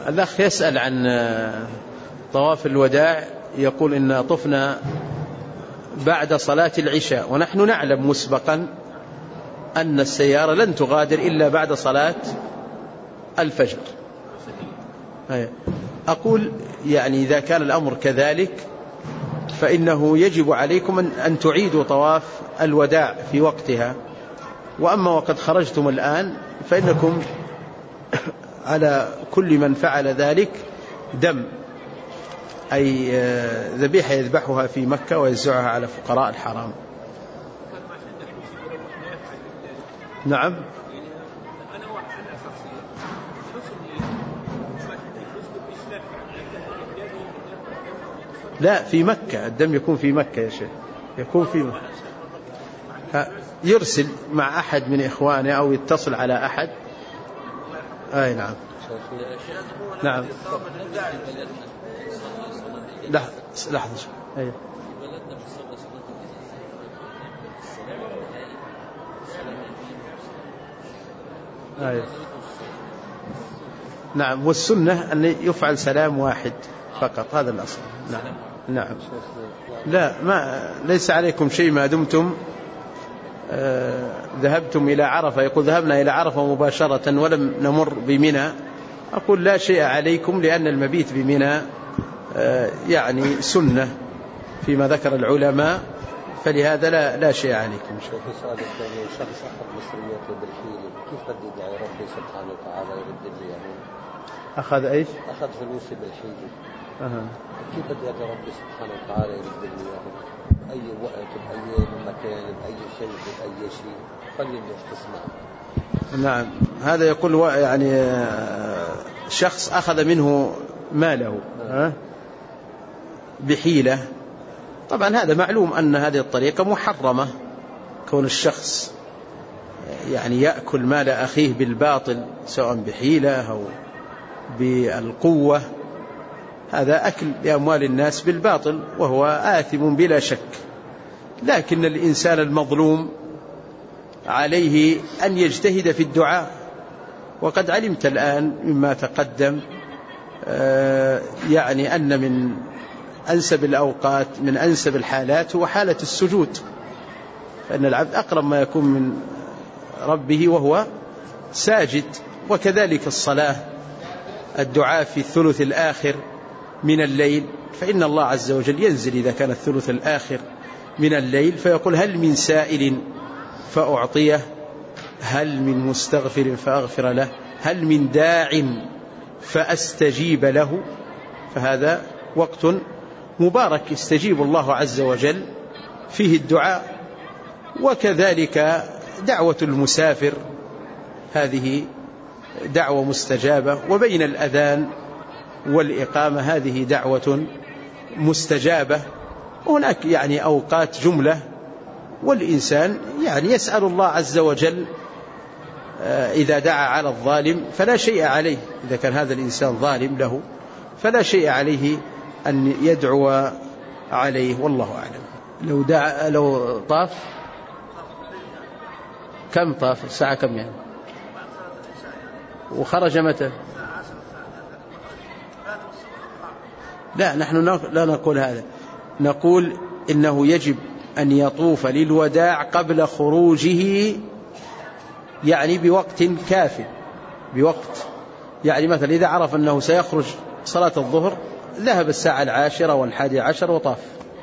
الأخ يسأل عن طواف الوداع، يقول إن طفنا بعد صلاة العشاء، ونحن نعلم مسبقا أن السيارة لن تغادر إلا بعد صلاة الفجر. أقول يعني إذا كان الأمر كذلك فإنه يجب عليكم أن تعيدوا طواف الوداع في وقتها، وأما وقد خرجتم الآن فإنكم على كل من فعل ذلك دم، أي ذبيحة يذبحها في مكة ويوزعها على فقراء الحرام. نعم. لا، في مكة الدم يكون في مكة يا شيخ، يكون في مكة. يرسل مع أحد من إخوانه أو يتصل على أحد. أي نعم. نعم. لحظة. أي. أي. نعم، والسنة أن يفعل سلام واحد فقط، هذا الأصل. نعم. نعم. لا، ليس عليكم شيء ما دمتم ذهبتم إلى عرفة. يقول ذهبنا إلى عرفة مباشرة ولم نمر بمنى. أقول لا شيء عليكم، لأن المبيت بمنى يعني سنة فيما ذكر العلماء، فلهذا لا شيء عليكم. شوف سؤال الثاني، شخص أخذ مصريته بالحيلة، كيف بدي يدعي ربي سبحانه وتعالى يرد لي يعني؟ أخذ إيش؟ أخذ فلوسي بالحيلة. كيف بدي أدعي ربي سبحانه وتعالى يرد لي يعني؟ بأي وقت، بأي مكان، بأي شيء، بأي شيء، خليني استسمع. نعم، هذا يقول يعني شخص أخذ منه ماله بحيلة. طبعا هذا معلوم أن هذه الطريقة محرمة، كون الشخص يعني يأكل مال أخيه بالباطل سواء بحيلة أو بالقوة، هذا أكل لأموال الناس بالباطل وهو آثم بلا شك. لكن الإنسان المظلوم عليه أن يجتهد في الدعاء، وقد علمت الآن مما تقدم يعني أن من أنسب الأوقات، من أنسب الحالات هو حالة السجود، فإن العبد أقرب ما يكون من ربه وهو ساجد. وكذلك الصلاة، الدعاء في الثلث الآخر من الليل، فإن الله عز وجل ينزل إذا كان الثلث الآخر من الليل فيقول هل من سائل فأعطيه، هل من مستغفر فأغفر له، هل من داع فأستجيب له. فهذا وقت مبارك يستجيب الله عز وجل فيه الدعاء. وكذلك دعوة المسافر، هذه دعوة مستجابة، وبين الأذان والإقامة هذه دعوة مستجابة. وهناك يعني أوقات جملة، والإنسان يعني يسأل الله عز وجل إذا دعا على الظالم فلا شيء عليه، إذا كان هذا الإنسان ظالم له فلا شيء عليه أن يدعو عليه، والله أعلم. لو طاف كم طاف؟ الساعة كم يعني؟ وخرج متى؟ لا، نحن لا نقول هذا، نقول إنه يجب أن يطوف للوداع قبل خروجه، يعني بوقت كاف، بوقت يعني مثلا إذا عرف أنه سيخرج صلاة الظهر ذهب الساعة 10 و11 وطاف.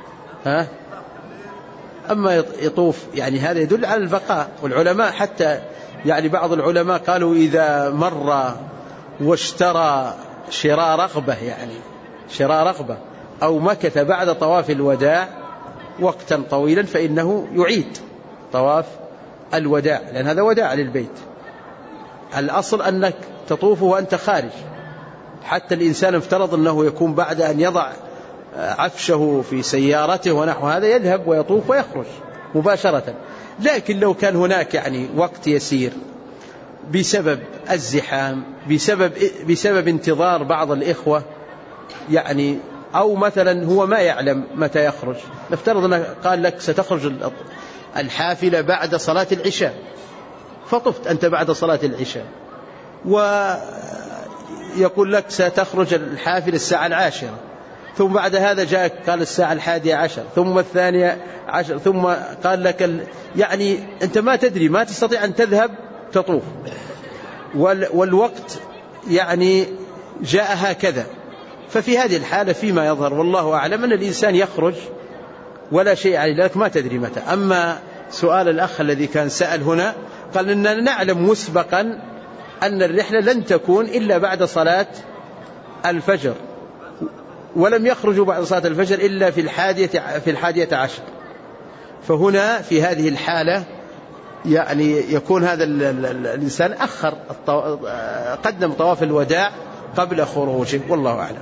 أما يطوف يعني هذا يدل على البقاء. والعلماء حتى يعني بعض العلماء قالوا إذا مر واشترى شراء رغبة، يعني شراء رغبة، أو مكث بعد طواف الوداع وقتا طويلا فإنه يعيد طواف الوداع، لأن هذا وداع للبيت. الأصل أنك تطوف وأنت خارج. حتى الإنسان افترض أنه يكون بعد أن يضع عفشه في سيارته ونحو هذا يذهب ويطوف ويخرج مباشرة. لكن لو كان هناك يعني وقت يسير بسبب الزحام، بسبب انتظار بعض الإخوة يعني، أو مثلا هو ما يعلم متى يخرج، نفترض أنه قال لك ستخرج الحافلة بعد صلاة العشاء، فطفت أنت بعد صلاة العشاء يقول لك ستخرج الحافلة الساعة 10، ثم بعد هذا جاءك قال الساعة 11، ثم 12، ثم قال لك يعني أنت ما تدري، ما تستطيع أن تذهب تطوف، والوقت يعني جاء هكذا. ففي هذه الحالة فيما يظهر والله أعلم أن الإنسان يخرج ولا شيء عليه، لك ما تدري متى. أما سؤال الأخ الذي كان سأل هنا قال إننا نعلم مسبقا أن الرحلة لن تكون إلا بعد صلاة الفجر، ولم يخرجوا بعد صلاة الفجر إلا في 11. فهنا في هذه الحالة يعني يكون هذا الإنسان قدم طواف الوداع قبل خروجه، والله أعلم.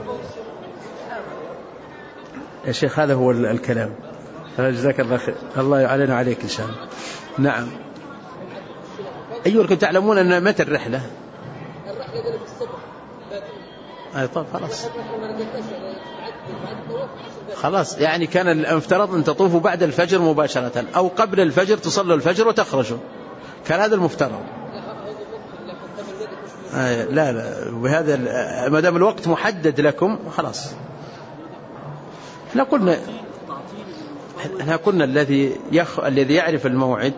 يا شيخ هذا هو الكلام. جزاك الله خير، الله يعلن عليك إن شاء الله. نعم. أيها الكم تعلمون أن متى الرحلة؟ الرحلة الصبح. طب خلاص يعني كان المفترض أن تطوفوا بعد الفجر مباشرة، أو قبل الفجر تصلوا الفجر وتخرجوا، كان هذا المفترض. لا بهذا ما دام الوقت محدد لكم خلاص. احنا قلنا الذي يعرف الموعد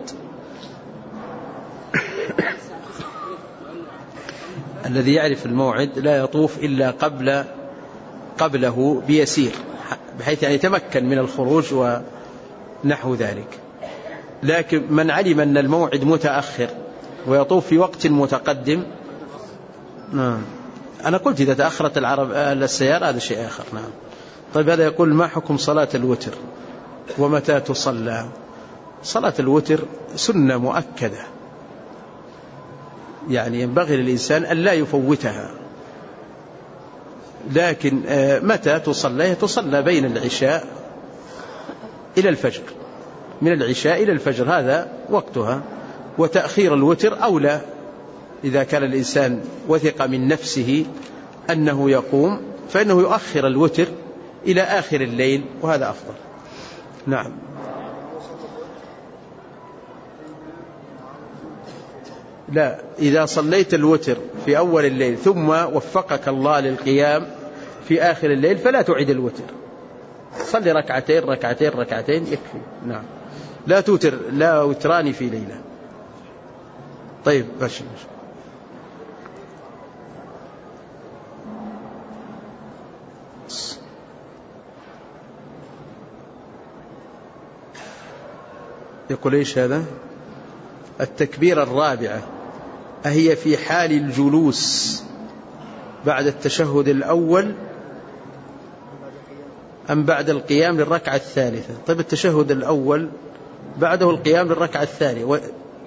الذي يعرف الموعد لا يطوف إلا قبله بيسير، بحيث يعني يتمكن من الخروج ونحو ذلك. لكن من علم أن الموعد متأخر ويطوف في وقت متقدم، نعم. أنا قلت إذا تأخرت السيارة هذا شيء آخر. نعم. طيب هذا يقول ما حكم صلاة الوتر ومتى تصلى؟ صلاة الوتر سنة مؤكدة، يعني ينبغي للإنسان أن لا يفوتها، لكن متى تصلى بين العشاء إلى الفجر، من العشاء إلى الفجر هذا وقتها. وتأخير الوتر أولى إذا كان الإنسان وثق من نفسه أنه يقوم، فإنه يؤخر الوتر إلى آخر الليل وهذا أفضل. نعم. لا، إذا صليت الوتر في أول الليل ثم وفقك الله للقيام في آخر الليل فلا تعيد الوتر، صلي ركعتين يكفي. نعم. لا توتر، لا وتران في ليلة. طيب ماشي. يقول إيش هذا؟ التكبير الرابعة أهي في حال الجلوس بعد التشهد الأول أم بعد القيام للركعة الثالثة؟ طيب التشهد الأول بعده القيام للركعة الثانية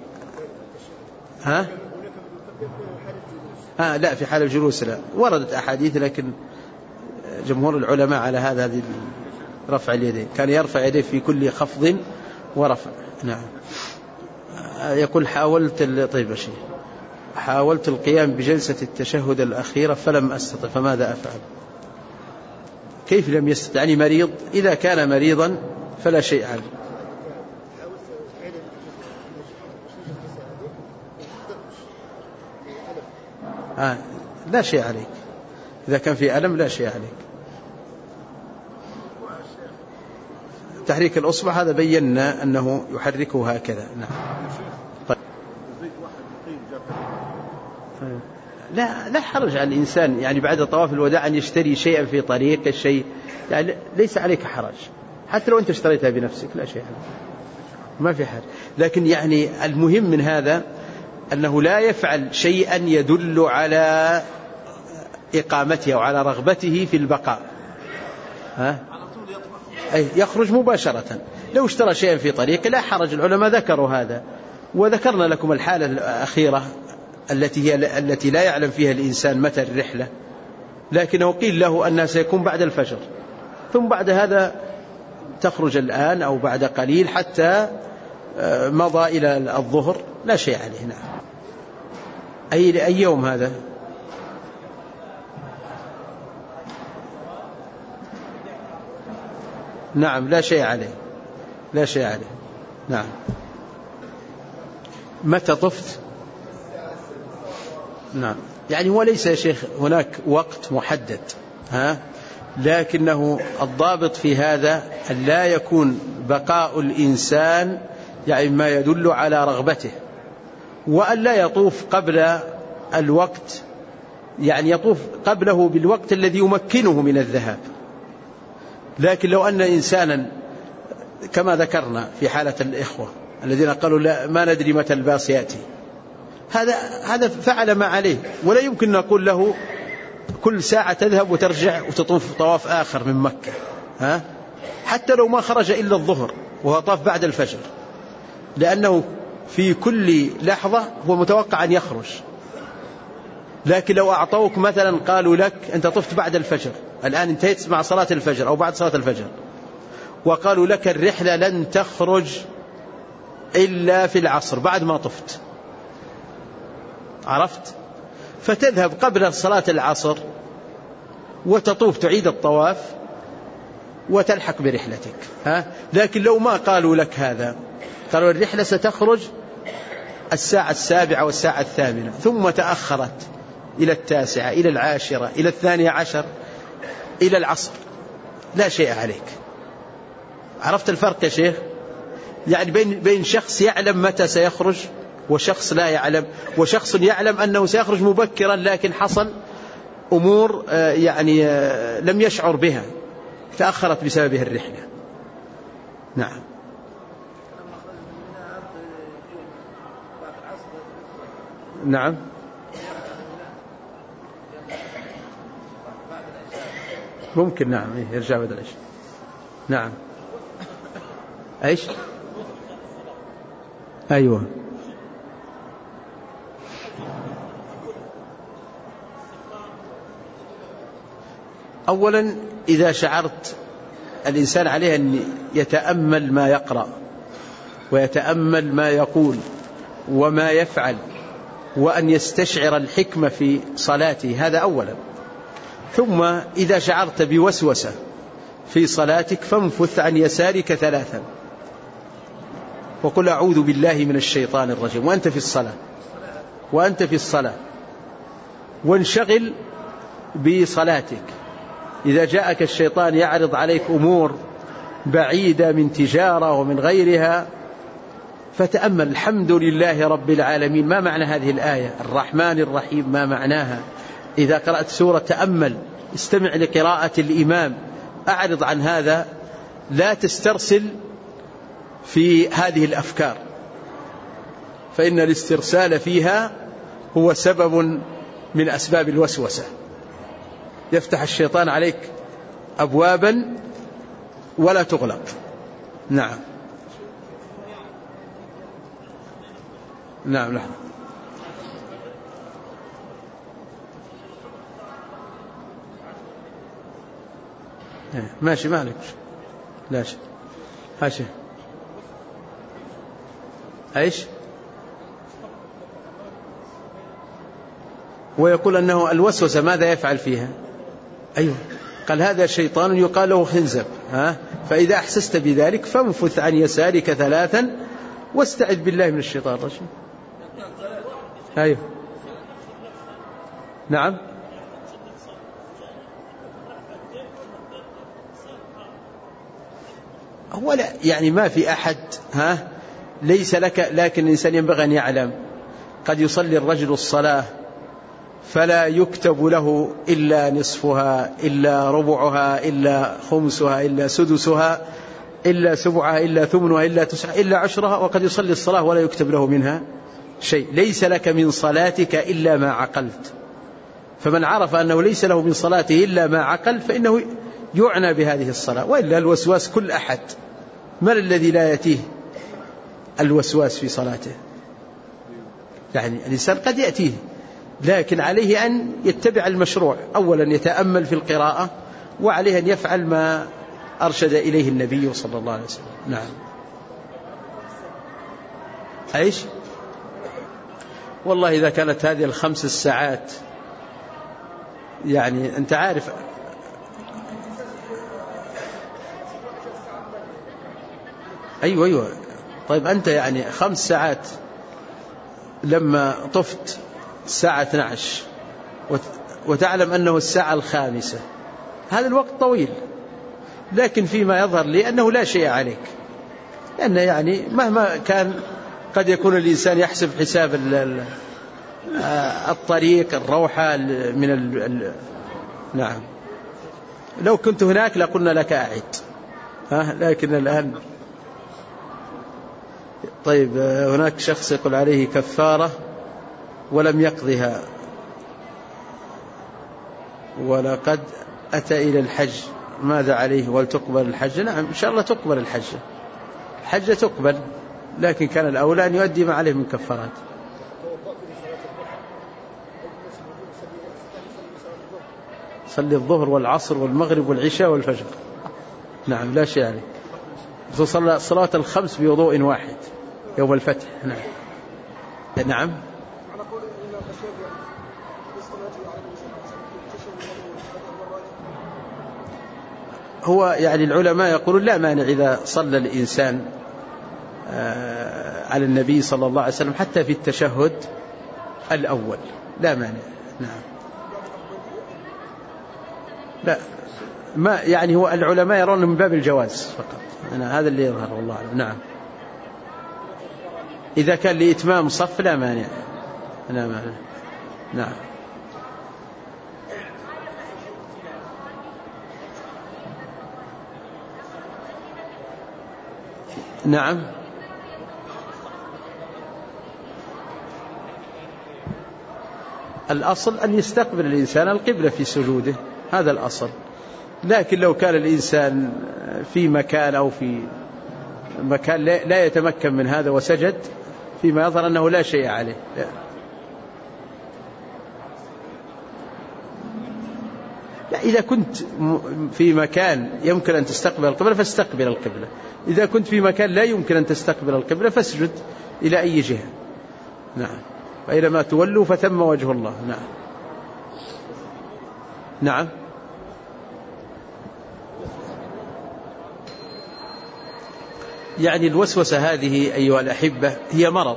لا، في حال الجلوس لا. وردت أحاديث لكن جمهور العلماء على هذا رفع اليدين، كان يرفع يديه في كل خفض ورفع. نعم. يقول حاولت القيام بجلسة التشهد الأخيرة فلم أستطع، فماذا أفعل؟ كيف لم يستطع؟ يعني مريض؟ إذا كان مريضا فلا شيء عليه. لا شيء عليك، إذا كان في ألم لا شيء عليك. تحريك الأصبع هذا بينا أنه يحركه هكذا. نعم. طيب. لا حرج على الإنسان يعني بعد طواف الوداع أن يشتري شيئا في طريق الشيء، يعني ليس عليك حرج، حتى لو أنت اشتريتها بنفسك لا شيء عليك، ما في حرج. لكن يعني المهم من هذا أنه لا يفعل شيئا يدل على إقامته أو على رغبته في البقاء. يخرج مباشرة. لو اشترى شيئا في طريق لا حرج، العلماء ذكروا هذا. وذكرنا لكم الحالة الأخيرة التي لا يعلم فيها الإنسان متى الرحلة، لكنه قيل له أنها سيكون بعد الفجر، ثم بعد هذا تخرج الآن أو بعد قليل حتى مضى إلى الظهر لا شيء عليه. نعم. أي يوم هذا؟ نعم لا شيء عليه، لا شيء عليه. نعم. متى طفت؟ نعم. يعني هو ليس يا شيخ هناك وقت محدد، لكنه الضابط في هذا أن لا يكون بقاء الإنسان يعني ما يدل على رغبته، وأن لا يطوف قبل الوقت، يعني يطوف قبله بالوقت الذي يمكنه من الذهاب. لكن لو أن إنسانا كما ذكرنا في حالة الإخوة الذين قالوا لا ما ندري متى الباص يأتي، هذا فعل ما عليه، ولا يمكن نقول له كل ساعة تذهب وترجع وتطوف طواف آخر من مكة، حتى لو ما خرج إلا الظهر وهو طاف بعد الفجر، لأنه في كل لحظة هو متوقع أن يخرج. لكن لو أعطوك مثلا قالوا لك أنت طفت بعد الفجر، الآن انتهيت مع صلاة الفجر أو بعد صلاة الفجر، وقالوا لك الرحلة لن تخرج إلا في العصر بعد ما طفت، عرفت؟ فتذهب قبل صلاة العصر وتطوف تعيد الطواف وتلحق برحلتك. لكن لو ما قالوا لك هذا، قالوا الرحلة ستخرج الساعة 7 والساعة 8 ثم تأخرت إلى 9 إلى 10 إلى 12 إلى العصر، لا شيء عليك. عرفت الفرق يا شيخ؟ يعني بين شخص يعلم متى سيخرج وشخص لا يعلم، وشخص يعلم أنه سيخرج مبكرا لكن حصل أمور يعني لم يشعر بها تأخرت بسببها الرحلة. نعم. نعم. ممكن نعم يرجع بدل العشاء. نعم. ايش؟ ايوه. اولا اذا شعرت الانسان عليه ان يتأمل ما يقرأ ويتأمل ما يقول وما يفعل، وأن يستشعر الحكمة في صلاته، هذا أولا. ثم إذا شعرت بوسوسة في صلاتك فانفث عن يسارك 3 وقل أعوذ بالله من الشيطان الرجيم وأنت في الصلاة وانشغل بصلاتك. إذا جاءك الشيطان يعرض عليك أمور بعيدة من تجارة ومن غيرها فتأمل الحمد لله رب العالمين، ما معنى هذه الآية؟ الرحمن الرحيم ما معناها؟ إذا قرأت سورة تأمل، استمع لقراءة الإمام، أعرض عن هذا، لا تسترسل في هذه الأفكار، فإن الاسترسال فيها هو سبب من أسباب الوسوسة، يفتح الشيطان عليك أبوابا ولا تغلق. نعم. نعم. نعم. ماشي مالك لا شيء هاشي. ايش؟ ويقول أنه الوسوسة ماذا يفعل فيها؟ أيوه، قال هذا شيطان يقال له خنزب، فإذا أحسست بذلك فانفث عن يسارك 3 واستعذ بالله من الشيطان الرجيم. أيوه. نعم. هو لا يعني ما في أحد ليس لك، لكن الإنسان ينبغي أن يعلم قد يصلي الرجل الصلاة فلا يكتب له إلا نصفها إلا ربعها إلا خمسها إلا سدسها إلا سبعها إلا ثمنها إلا تسعها إلا عشرها، وقد يصلي الصلاة ولا يكتب له منها شيء. ليس لك من صلاتك إلا ما عقلت، فمن عرف أنه ليس له من صلاته إلا ما عقل فإنه يعنى بهذه الصلاة. وإلا الوسواس كل أحد، من الذي لا يأتيه الوسواس في صلاته؟ يعني الإنسان قد يأتيه، لكن عليه أن يتبع المشروع. أولا يتأمل في القراءة، وعليه أن يفعل ما أرشد إليه النبي صلى الله عليه وسلم. نعم. أيش؟ والله إذا كانت هذه 5 ساعات يعني أنت عارف أيوة طيب أنت يعني 5 ساعات لما طفت الساعة 12 وتعلم أنه الساعة 5، هذا الوقت طويل، لكن فيما يظهر لي أنه لا شيء عليك، لأن يعني مهما كان قد يكون الإنسان يحسب حساب الطريق، الروحة من نعم. لو كنت هناك لقلنا لك أعد، لكن الآن. طيب، هناك شخص يقول عليه كفارة ولم يقضها ولقد أتى إلى الحج، ماذا عليه؟ ولتقبل الحج؟ نعم إن شاء الله تقبل الحجة تقبل، لكن كان الأولى أن يؤدي ما عليه من كفارات. صلي الظهر والعصر والمغرب والعشاء والفجر، نعم لا شيء عليه. صلى الصلاة الخمس بوضوء واحد يوم الفتح. نعم. هو يعني العلماء يقولون لا مانع إذا صلى الإنسان على النبي صلى الله عليه وسلم حتى في التشهد الأول، لا مانع. نعم. لا، ما يعني هو العلماء يرون من باب الجواز فقط، هذا اللي يظهر والله أعلم. نعم. إذا كان لإتمام صف لا مانع. نعم. نعم. الأصل أن يستقبل الإنسان القبلة في سجوده، هذا الأصل. لكن لو كان الإنسان في مكان أو في مكان لا يتمكن من هذا وسجد، فيما يظهر أنه لا شيء عليه. لا، إذا كنت في مكان يمكن أن تستقبل القبلة فاستقبل القبلة، إذا كنت في مكان لا يمكن أن تستقبل القبلة فاسجد إلى أي جهة. نعم. فأينما تولوا فثم وجه الله. نعم. نعم. يعني الوسوسة هذه أيها الأحبة هي مرض،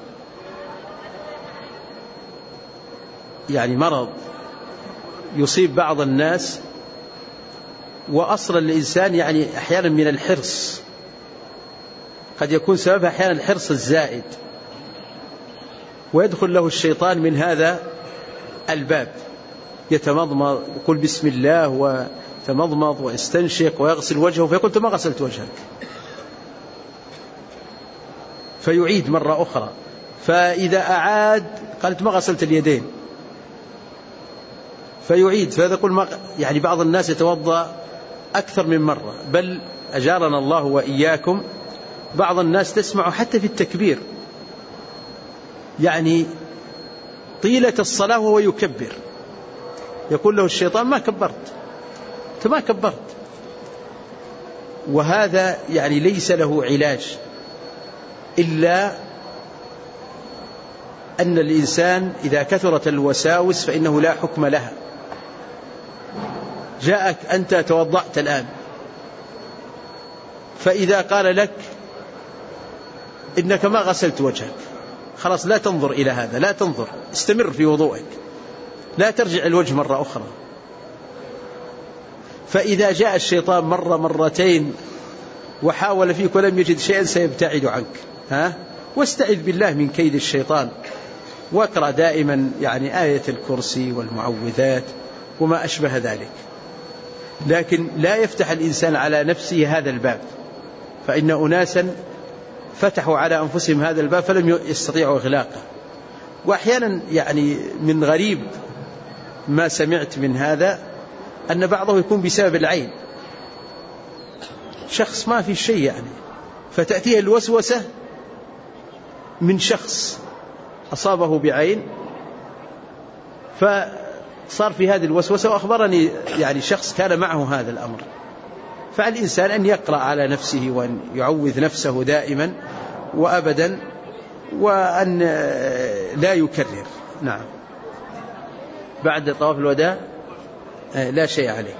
يعني مرض يصيب بعض الناس، وأصل الإنسان يعني أحيانا من الحرص، قد يكون سببها أحيانا الحرص الزائد، ويدخل له الشيطان من هذا الباب، يتمضمض يقول بسم الله وتمضمض ويستنشق ويغسل وجهه، فيقول ما غسلت وجهك، فيعيد مرة أخرى، فإذا أعاد قالت ما غسلت اليدين، فيعيد، فهذا يقول يعني بعض الناس يتوضأ أكثر من مرة، بل أجارنا الله وإياكم بعض الناس تسمع حتى في التكبير، يعني طيلة الصلاة وهو يكبر، يقول له الشيطان ما كبرت، أنت ما كبرت. وهذا يعني ليس له علاج إلا أن الإنسان إذا كثرت الوساوس فإنه لا حكم لها. جاءك أنت توضأت الآن، فإذا قال لك إنك ما غسلت وجهك، خلاص لا تنظر إلى هذا، لا تنظر، استمر في وضوءك، لا ترجع الوجه مرة أخرى. فإذا جاء الشيطان مرة مرتين وحاول فيك ولم يجد شيئا سيبتعد عنك، واستعذ بالله من كيد الشيطان، واقرأ دائما يعني آية الكرسي والمعوذات وما أشبه ذلك. لكن لا يفتح الإنسان على نفسه هذا الباب، فإن أناسا فتحوا على أنفسهم هذا الباب فلم يستطيعوا إغلاقه. وأحيانا يعني من غريب ما سمعت من هذا أن بعضه يكون بسبب العين، شخص ما في شيء يعني، فتأتيه الوسوسة من شخص أصابه بعين، فصار في هذه الوسوسة. وأخبرني يعني شخص كان معه هذا الأمر. فعلى الإنسان أن يقرأ على نفسه وأن يعوذ نفسه دائما وأبدا، وأن لا يكرر. نعم. بعد طواف الوداع لا شيء عليك،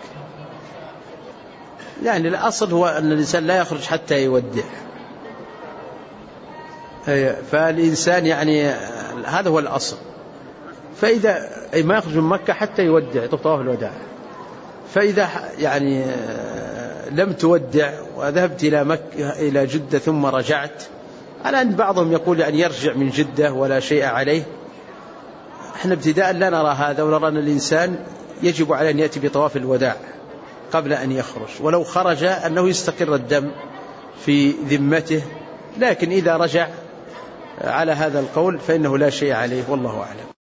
يعني الأصل هو أن الإنسان لا يخرج حتى يودع، فالإنسان يعني هذا هو الأصل. فإذا ما يخرج من مكة حتى يودع طواف الوداع. فإذا يعني لم تودع وذهبت إلى مكة إلى جدة ثم رجعت، على أن بعضهم يقول يعني يرجع من جدة ولا شيء عليه. احنا ابتداء لا نرى هذا، ونرى أن الإنسان يجب عليه أن يأتي بطواف الوداع قبل أن يخرج، ولو خرج أنه يستقر الدم في ذمته. لكن إذا رجع على هذا القول فإنه لا شيء عليه، والله أعلم.